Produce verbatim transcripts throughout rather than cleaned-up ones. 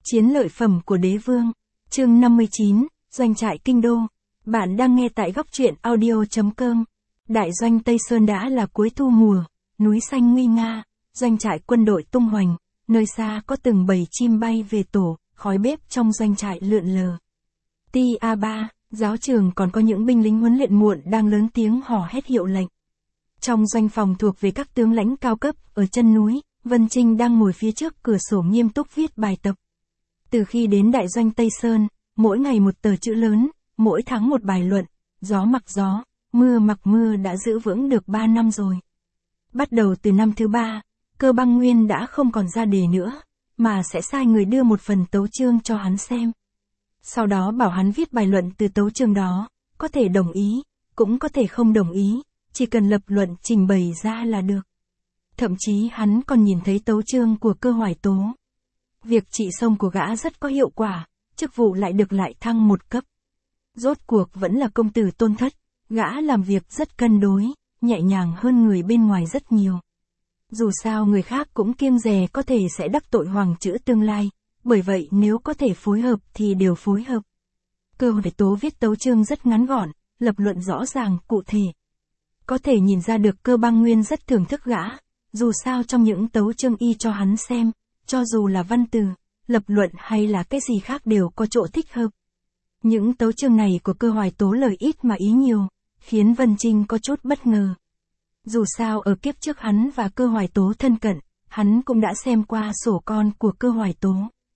Chiến lợi phẩm của đế vương. Chương năm mươi chín, Doanh trại Kinh Đô. Bạn đang nghe tại góc truyện audio chấm com. Đại doanh Tây Sơn đã là cuối thu mùa, núi xanh nguy nga, doanh trại quân đội tung hoành, nơi xa có từng bầy chim bay về tổ, khói bếp trong doanh trại lượn lờ. Ti a ba, giáo trường còn có những binh lính huấn luyện muộn đang lớn tiếng hò hét hiệu lệnh. Trong doanh phòng thuộc về các tướng lãnh cao cấp, ở chân núi, Vân Trinh đang ngồi phía trước cửa sổ nghiêm túc viết bài tập. Từ khi đến đại doanh Tây Sơn, mỗi ngày một tờ chữ lớn, mỗi tháng một bài luận, gió mặc gió, mưa mặc mưa đã giữ vững được ba năm rồi. Bắt đầu từ năm thứ ba, Cơ Băng Nguyên đã không còn ra đề nữa, mà sẽ sai người đưa một phần tấu chương cho hắn xem. Sau đó bảo hắn viết bài luận từ tấu chương đó, có thể đồng ý, cũng có thể không đồng ý, chỉ cần lập luận trình bày ra là được. Thậm chí hắn còn nhìn thấy tấu chương của Cơ Hoài Tố. Việc trị sông của gã rất có hiệu quả, chức vụ lại được lại thăng một cấp. Rốt cuộc vẫn là công tử Tôn Thất, gã làm việc rất cân đối, nhẹ nhàng hơn người bên ngoài rất nhiều. Dù sao người khác cũng kiêng dè có thể sẽ đắc tội hoàng chữ tương lai, bởi vậy nếu có thể phối hợp thì đều phối hợp. Cơ Hoài Tố viết tấu chương rất ngắn gọn, lập luận rõ ràng, cụ thể. Có thể nhìn ra được Cơ Băng Nguyên rất thưởng thức gã, dù sao trong những tấu chương y cho hắn xem, cho dù là văn từ, lập luận hay là cái gì khác đều có chỗ thích hợp. Những tấu chương này của Cơ Hoài Tố lời ít mà ý nhiều, khiến Vân Trinh có chút bất ngờ. Dù sao ở kiếp trước hắn và Cơ Hoài Tố thân cận, hắn cũng đã xem qua sổ con của Cơ Hoài Tố.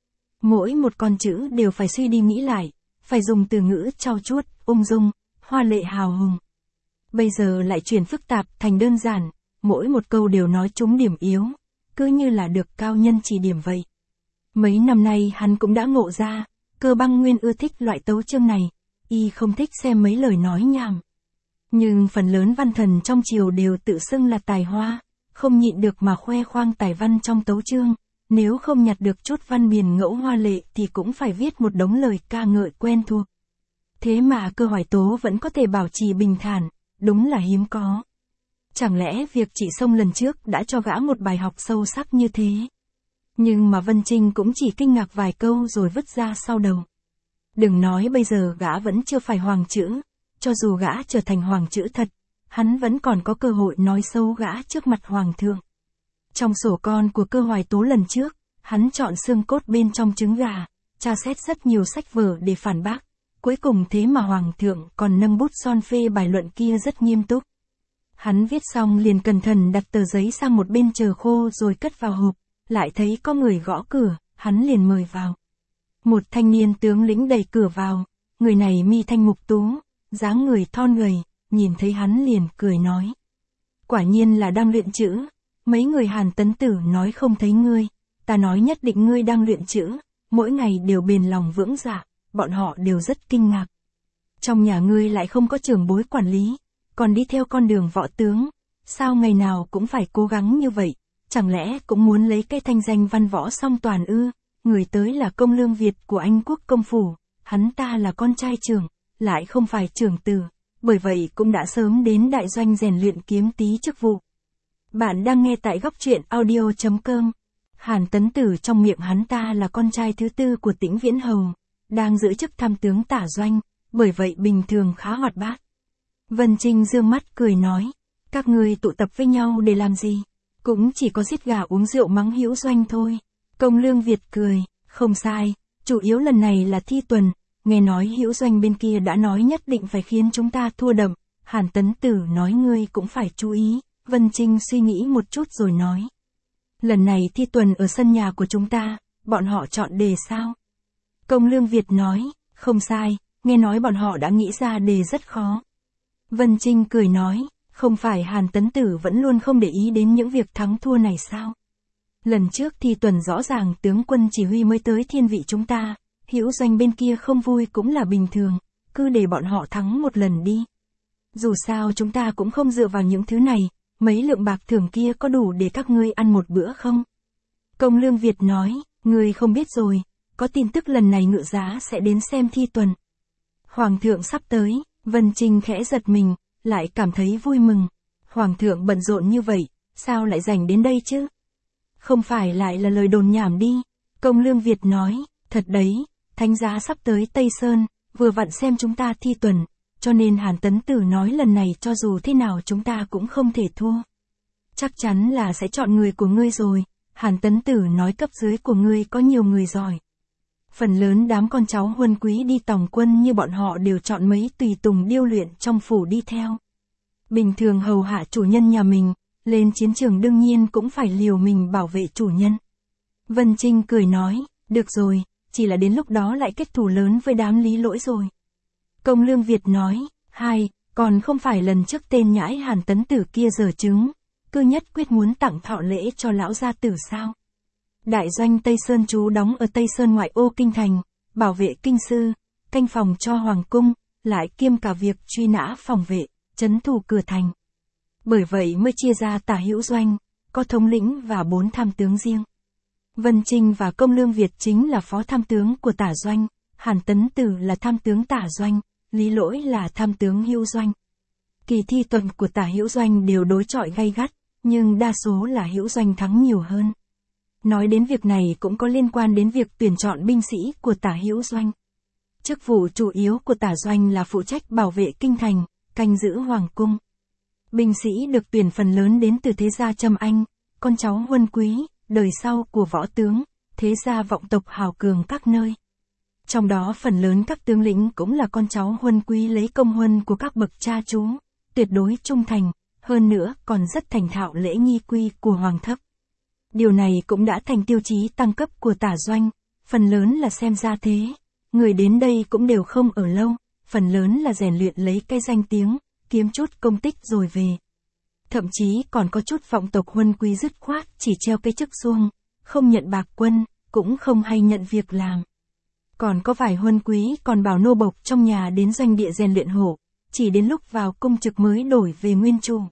Mỗi một con chữ đều phải suy đi nghĩ lại, phải dùng từ ngữ trau chuốt, ung dung, hoa lệ hào hùng. Bây giờ lại chuyển phức tạp thành đơn giản, mỗi một câu đều nói trúng điểm yếu, cứ như là được cao nhân chỉ điểm vậy. Mấy năm nay hắn cũng đã ngộ ra, Cơ Băng Nguyên ưa thích loại tấu chương này, y không thích xem mấy lời nói nhảm. Nhưng phần lớn văn thần trong triều đều tự xưng là tài hoa, không nhịn được mà khoe khoang tài văn trong tấu chương, nếu không nhặt được chút văn biền ngẫu hoa lệ thì cũng phải viết một đống lời ca ngợi quen thuộc. Thế mà Cơ Hoài Tố vẫn có thể bảo trì bình thản, đúng là hiếm có. Chẳng lẽ việc trị sông lần trước đã cho gã một bài học sâu sắc như thế? Nhưng mà Vân Trinh cũng chỉ kinh ngạc vài câu rồi vứt ra sau đầu. Đừng nói bây giờ gã vẫn chưa phải hoàng chữ, cho dù gã trở thành hoàng chữ thật, hắn vẫn còn có cơ hội nói xấu gã trước mặt hoàng thượng. Trong sổ con của Cơ Hoài Tố lần trước, hắn chọn xương cốt bên trong trứng gà, tra xét rất nhiều sách vở để phản bác. Cuối cùng thế mà hoàng thượng còn nâng bút son phê bài luận kia rất nghiêm túc. Hắn viết xong liền cẩn thận đặt tờ giấy sang một bên chờ khô rồi cất vào hộp, lại thấy có người gõ cửa, hắn liền mời vào. Một thanh niên tướng lĩnh đẩy cửa vào, người này mi thanh mục tú, dáng người thon gầy, nhìn thấy hắn liền cười nói. Quả nhiên là đang luyện chữ, mấy người Hàn Tấn Tử nói không thấy ngươi, ta nói nhất định ngươi đang luyện chữ, mỗi ngày đều bền lòng vững dạ, bọn họ đều rất kinh ngạc. Trong nhà ngươi lại không có trưởng bối quản lý, còn đi theo con đường võ tướng, sao ngày nào cũng phải cố gắng như vậy, chẳng lẽ cũng muốn lấy cái thanh danh văn võ song toàn ư? Người tới là Công Lương Việt của Anh Quốc công phủ, hắn ta là con trai trưởng, lại không phải trưởng tử, bởi vậy cũng đã sớm đến đại doanh rèn luyện kiếm tí chức vụ. Bạn đang nghe tại góc truyện audio chấm com. Hàn Tấn Tử trong miệng hắn ta là con trai thứ tư của Tĩnh Viễn Hầu, đang giữ chức tham tướng tả doanh, bởi vậy bình thường khá hoạt bát. Vân Trinh dương mắt cười nói, các ngươi tụ tập với nhau để làm gì? Cũng chỉ có giết gà uống rượu mắng Hữu Doanh thôi. Công Lương Việt cười, không sai, chủ yếu lần này là thi tuần, nghe nói Hữu Doanh bên kia đã nói nhất định phải khiến chúng ta thua đậm, Hàn Tấn Tử nói ngươi cũng phải chú ý. Vân Trinh suy nghĩ một chút rồi nói. Lần này thi tuần ở sân nhà của chúng ta, bọn họ chọn đề sao? Công Lương Việt nói, không sai, nghe nói bọn họ đã nghĩ ra đề rất khó. Vân Trinh cười nói, không phải Hàn Tấn Tử vẫn luôn không để ý đến những việc thắng thua này sao? Lần trước thi tuần rõ ràng tướng quân chỉ huy mới tới thiên vị chúng ta, Hữu Doanh bên kia không vui cũng là bình thường, cứ để bọn họ thắng một lần đi. Dù sao chúng ta cũng không dựa vào những thứ này, mấy lượng bạc thưởng kia có đủ để các ngươi ăn một bữa không? Công Lương Việt nói, ngươi không biết rồi, có tin tức lần này Ngự Giá sẽ đến xem thi tuần. Hoàng thượng sắp tới, Vân Trinh khẽ giật mình, lại cảm thấy vui mừng. Hoàng thượng bận rộn như vậy, sao lại rảnh đến đây chứ? Không phải lại là lời đồn nhảm đi? Công Lương Việt nói, Thật đấy, thánh giá sắp tới Tây Sơn, vừa vặn xem chúng ta thi tuần, cho nên Hàn Tấn Tử nói lần này cho dù thế nào chúng ta cũng không thể thua. Chắc chắn là sẽ chọn người của ngươi rồi, Hàn Tấn Tử nói cấp dưới của ngươi có nhiều người giỏi. Phần lớn đám con cháu huân quý đi tòng quân như bọn họ đều chọn mấy tùy tùng điêu luyện trong phủ đi theo. Bình thường hầu hạ chủ nhân nhà mình, lên chiến trường đương nhiên cũng phải liều mình bảo vệ chủ nhân. Vân Trinh cười nói, được rồi, chỉ là đến lúc đó lại kết thù lớn với đám Lý Lỗi rồi. Công Lương Việt nói, hai, còn không phải lần trước tên nhãi Hàn Tấn Tử kia giở trứng, cứ nhất quyết muốn tặng thọ lễ cho lão gia tử sao. Đại doanh Tây Sơn trú đóng ở Tây Sơn ngoại ô kinh thành, bảo vệ kinh sư, canh phòng cho hoàng cung, lại kiêm cả việc truy nã phòng vệ, trấn thủ cửa thành. Bởi vậy mới chia ra tả hữu doanh, có thống lĩnh và bốn tham tướng riêng. Vân Trinh và Công Lương Việt chính là phó tham tướng của tả doanh, Hàn Tấn Tử là tham tướng tả doanh, Lý Lỗi là tham tướng hữu doanh. Kỳ thi tuần của tả hữu doanh đều đối chọi gay gắt, nhưng đa số là hữu doanh thắng nhiều hơn. Nói đến việc này cũng có liên quan đến việc tuyển chọn binh sĩ của tả hữu doanh. Chức vụ chủ yếu của tả doanh là phụ trách bảo vệ kinh thành, canh giữ hoàng cung. Binh sĩ được tuyển phần lớn đến từ thế gia Trâm Anh, con cháu huân quý, đời sau của võ tướng, thế gia vọng tộc hào cường các nơi. Trong đó phần lớn các tướng lĩnh cũng là con cháu huân quý lấy công huân của các bậc cha chú, tuyệt đối trung thành, hơn nữa còn rất thành thạo lễ nghi quy của hoàng thất. Điều này cũng đã thành tiêu chí tăng cấp của tả doanh, phần lớn là xem gia thế, người đến đây cũng đều không ở lâu, phần lớn là rèn luyện lấy cái danh tiếng, kiếm chút công tích rồi về. Thậm chí còn có chút vọng tộc huân quý dứt khoát chỉ treo cái chức xuông, không nhận bạc quân, cũng không hay nhận việc làm. Còn có vài huân quý còn bảo nô bộc trong nhà đến doanh địa rèn luyện hổ, chỉ đến lúc vào công trực mới đổi về nguyên chủ.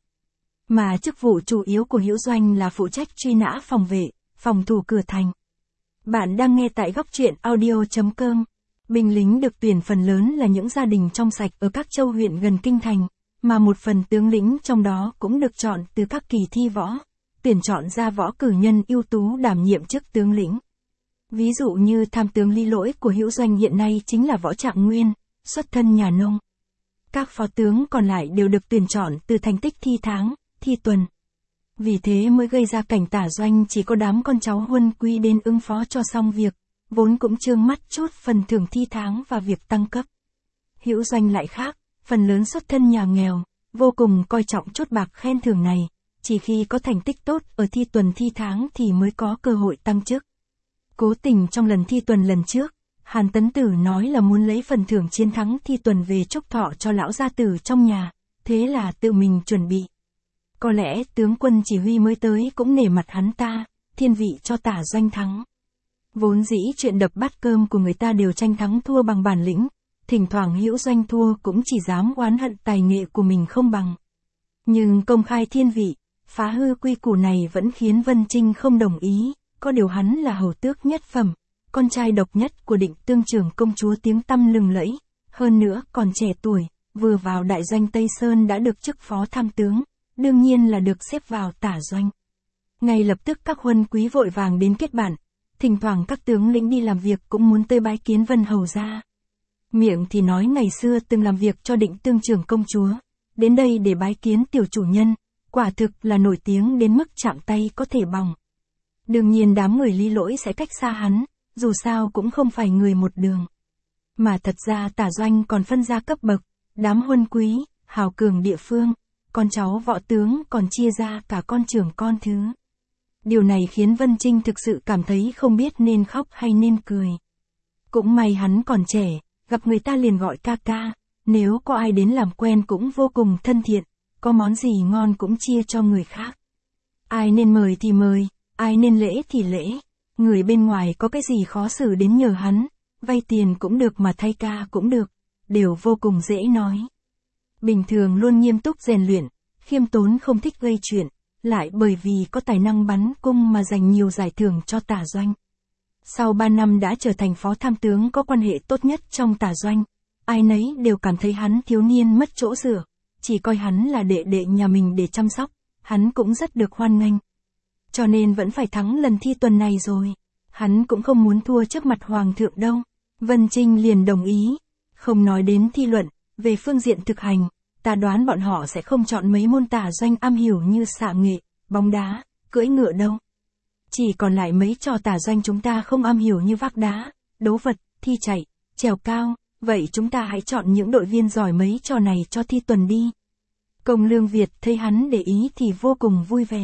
Mà chức vụ chủ yếu của hữu doanh là phụ trách truy nã phòng vệ, phòng thủ cửa thành. Bạn đang nghe tại góc truyện audio chấm com. Binh lính được tuyển phần lớn là những gia đình trong sạch ở các châu huyện gần kinh thành, mà một phần tướng lĩnh trong đó cũng được chọn từ các kỳ thi võ, tuyển chọn ra võ cử nhân ưu tú đảm nhiệm chức tướng lĩnh. Ví dụ như tham tướng Lý Lỗi của hữu doanh hiện nay chính là Võ Trạng Nguyên, xuất thân nhà nông. Các phó tướng còn lại đều được tuyển chọn từ thành tích thi tháng, thi tuần. Vì thế mới gây ra cảnh tả doanh chỉ có đám con cháu huân quý đến ứng phó cho xong việc, vốn cũng trương mắt chút phần thưởng thi tháng và việc tăng cấp. Hữu doanh lại khác, phần lớn xuất thân nhà nghèo, vô cùng coi trọng chút bạc khen thưởng này, chỉ khi có thành tích tốt ở thi tuần thi tháng thì mới có cơ hội tăng chức. Cố tình trong lần thi tuần lần trước, Hàn Tấn Tử nói là muốn lấy phần thưởng chiến thắng thi tuần về chúc thọ cho lão gia tử trong nhà, thế là tự mình chuẩn bị. Có lẽ tướng quân chỉ huy mới tới cũng nể mặt hắn ta, thiên vị cho tả doanh thắng. Vốn dĩ chuyện đập bát cơm của người ta đều tranh thắng thua bằng bản lĩnh, thỉnh thoảng hữu doanh thua cũng chỉ dám oán hận tài nghệ của mình không bằng. Nhưng công khai thiên vị, phá hư quy củ này vẫn khiến Vân Trinh không đồng ý, có điều hắn là hầu tước nhất phẩm, con trai độc nhất của Định Tương trưởng công chúa tiếng tăm lừng lẫy, hơn nữa còn trẻ tuổi, vừa vào đại doanh Tây Sơn đã được chức phó tham tướng, đương nhiên là được xếp vào tả doanh. Ngay lập tức các huân quý vội vàng đến kết bạn, thỉnh thoảng các tướng lĩnh đi làm việc cũng muốn tới bái kiến Vân hầu gia. Miệng thì nói ngày xưa từng làm việc cho Định Tương trưởng công chúa, đến đây để bái kiến tiểu chủ nhân, quả thực là nổi tiếng đến mức chạm tay có thể bỏng. Đương nhiên đám người Lý Lỗi sẽ cách xa hắn, dù sao cũng không phải người một đường. Mà thật ra tả doanh còn phân ra cấp bậc, đám huân quý, hào cường địa phương, con cháu võ tướng còn chia ra cả con trưởng con thứ. Điều này khiến Vân Trinh thực sự cảm thấy không biết nên khóc hay nên cười. Cũng may hắn còn trẻ, gặp người ta liền gọi ca ca, nếu có ai đến làm quen cũng vô cùng thân thiện, có món gì ngon cũng chia cho người khác. Ai nên mời thì mời, ai nên lễ thì lễ, người bên ngoài có cái gì khó xử đến nhờ hắn, vay tiền cũng được mà thay ca cũng được, đều vô cùng dễ nói. Bình thường luôn nghiêm túc rèn luyện, khiêm tốn không thích gây chuyện, lại bởi vì có tài năng bắn cung mà giành nhiều giải thưởng cho tả doanh. Sau ba năm đã trở thành phó tham tướng có quan hệ tốt nhất trong tả doanh, ai nấy đều cảm thấy hắn thiếu niên mất chỗ dựa, chỉ coi hắn là đệ đệ nhà mình để chăm sóc, hắn cũng rất được hoan nghênh. Cho nên vẫn phải thắng lần thi tuần này rồi. Hắn cũng không muốn thua trước mặt hoàng thượng đâu. Vân Trinh liền đồng ý. Không nói đến thi luận, về phương diện thực hành, ta đoán bọn họ sẽ không chọn mấy môn tả doanh am hiểu như xạ nghệ, bóng đá, cưỡi ngựa đâu. Chỉ còn lại mấy trò tả doanh chúng ta không am hiểu như vác đá, đấu vật, thi chạy, trèo cao, vậy chúng ta hãy chọn những đội viên giỏi mấy trò này cho thi tuần đi. Công Lương Việt thấy hắn để ý thì vô cùng vui vẻ.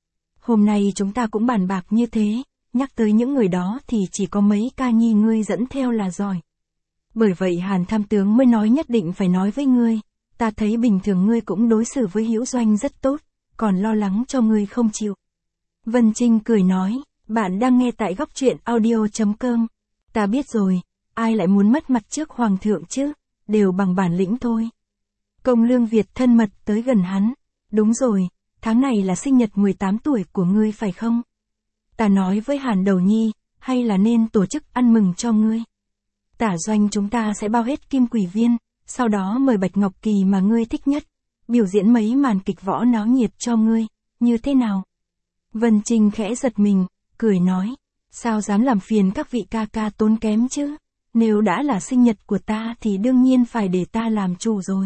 Hôm nay chúng ta cũng bàn bạc như thế, nhắc tới những người đó thì chỉ có mấy ca nhi ngươi dẫn theo là giỏi. Bởi vậy Hàn tham tướng mới nói nhất định phải nói với ngươi, ta thấy bình thường ngươi cũng đối xử với Hữu Doanh rất tốt, còn lo lắng cho ngươi không chịu. Vân Trinh cười nói, bạn đang nghe tại góc truyện audio chấm com. Ta biết rồi, ai lại muốn mất mặt trước hoàng thượng chứ, đều bằng bản lĩnh thôi. Công Lương Việt thân mật tới gần hắn, đúng rồi, tháng này là sinh nhật mười tám tuổi của ngươi phải không? Ta nói với Hàn Đầu Nhi, hay là nên tổ chức ăn mừng cho ngươi. Tả doanh chúng ta sẽ bao hết kim quỷ viên, sau đó mời Bạch Ngọc Kỳ mà ngươi thích nhất, biểu diễn mấy màn kịch võ náo nhiệt cho ngươi, như thế nào? Vân Trinh khẽ giật mình, cười nói, sao dám làm phiền các vị ca ca tốn kém chứ, nếu đã là sinh nhật của ta thì đương nhiên phải để ta làm chủ rồi.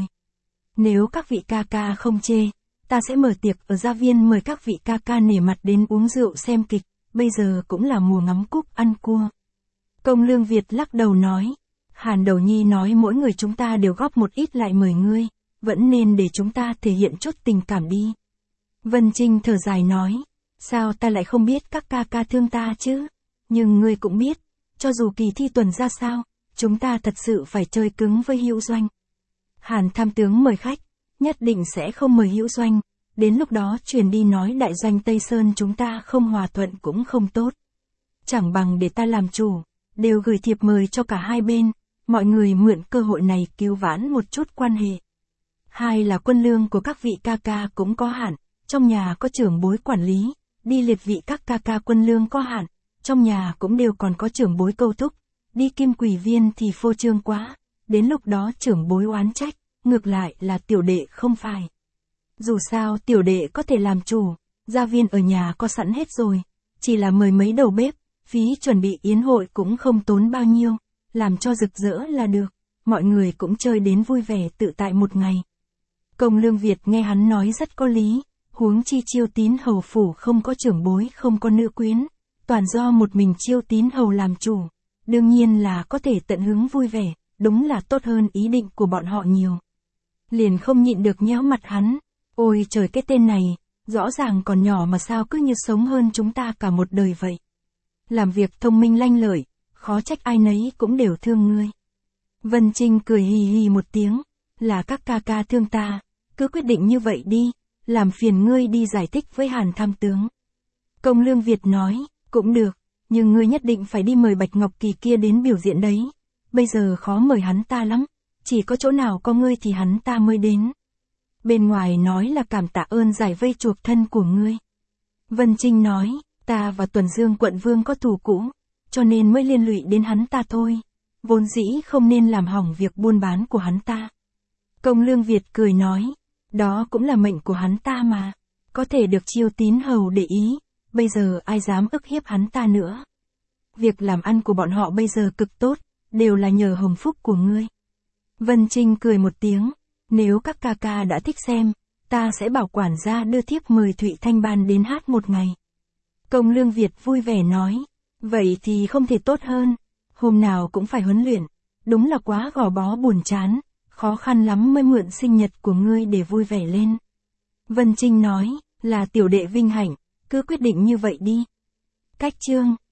Nếu các vị ca ca không chê, ta sẽ mở tiệc ở gia viên mời các vị ca ca nể mặt đến uống rượu xem kịch, bây giờ cũng là mùa ngắm cúp ăn cua. Công Lương Việt lắc đầu nói, Hàn Đầu Nhi nói mỗi người chúng ta đều góp một ít lại mời ngươi, vẫn nên để chúng ta thể hiện chút tình cảm đi. Vân Trinh thở dài nói, sao ta lại không biết các ca ca thương ta chứ, nhưng ngươi cũng biết, cho dù kỳ thi tuần ra sao, chúng ta thật sự phải chơi cứng với Hữu Doanh. Hàn tham tướng mời khách, nhất định sẽ không mời Hữu Doanh, đến lúc đó truyền đi nói đại doanh Tây Sơn chúng ta không hòa thuận cũng không tốt. Chẳng bằng để ta làm chủ, đều gửi thiệp mời cho cả hai bên, mọi người mượn cơ hội này cứu vãn một chút quan hệ. Hai là quân lương của các vị ca ca cũng có hạn, trong nhà có trưởng bối quản lý, đi liệt vị các ca ca quân lương có hạn, trong nhà cũng đều còn có trưởng bối câu thúc, đi kim quỷ viên thì phô trương quá, đến lúc đó trưởng bối oán trách, ngược lại là tiểu đệ không phải. Dù sao tiểu đệ có thể làm chủ, gia viên ở nhà có sẵn hết rồi, chỉ là mời mấy đầu bếp, phí chuẩn bị yến hội cũng không tốn bao nhiêu, làm cho rực rỡ là được, mọi người cũng chơi đến vui vẻ tự tại một ngày. Công Lương Việt nghe hắn nói rất có lý, huống chi Chiêu Tín hầu phủ không có trưởng bối không có nữ quyến, toàn do một mình Chiêu Tín hầu làm chủ, đương nhiên là có thể tận hứng vui vẻ, đúng là tốt hơn ý định của bọn họ nhiều. Liền không nhịn được nhéo mặt hắn, ôi trời cái tên này, rõ ràng còn nhỏ mà sao cứ như sống hơn chúng ta cả một đời vậy. Làm việc thông minh lanh lợi, khó trách ai nấy cũng đều thương ngươi. Vân Trinh cười hì hì một tiếng, là các ca ca thương ta, cứ quyết định như vậy đi, làm phiền ngươi đi giải thích với Hàn tham tướng. Công Lương Việt nói, cũng được, nhưng ngươi nhất định phải đi mời Bạch Ngọc Kỳ kia đến biểu diễn đấy, bây giờ khó mời hắn ta lắm, chỉ có chỗ nào có ngươi thì hắn ta mới đến. Bên ngoài nói là cảm tạ ơn giải vây chuộc thân của ngươi. Vân Trinh nói, ta và Tuần Dương quận vương có thù cũ, cho nên mới liên lụy đến hắn ta thôi, vốn dĩ không nên làm hỏng việc buôn bán của hắn ta. Công Lương Việt cười nói, đó cũng là mệnh của hắn ta mà, có thể được Chiêu Tín hầu để ý, bây giờ ai dám ức hiếp hắn ta nữa. Việc làm ăn của bọn họ bây giờ cực tốt, đều là nhờ hồng phúc của ngươi. Vân Trinh cười một tiếng, nếu các ca ca đã thích xem, ta sẽ bảo quản gia đưa thiếp mời Thụy Thanh Ban đến hát một ngày. Công Lương Việt vui vẻ nói, vậy thì không thể tốt hơn, hôm nào cũng phải huấn luyện, đúng là quá gò bó buồn chán, khó khăn lắm mới mượn sinh nhật của ngươi để vui vẻ lên. Vân Trinh nói, là tiểu đệ vinh hạnh, cứ quyết định như vậy đi. Cách chương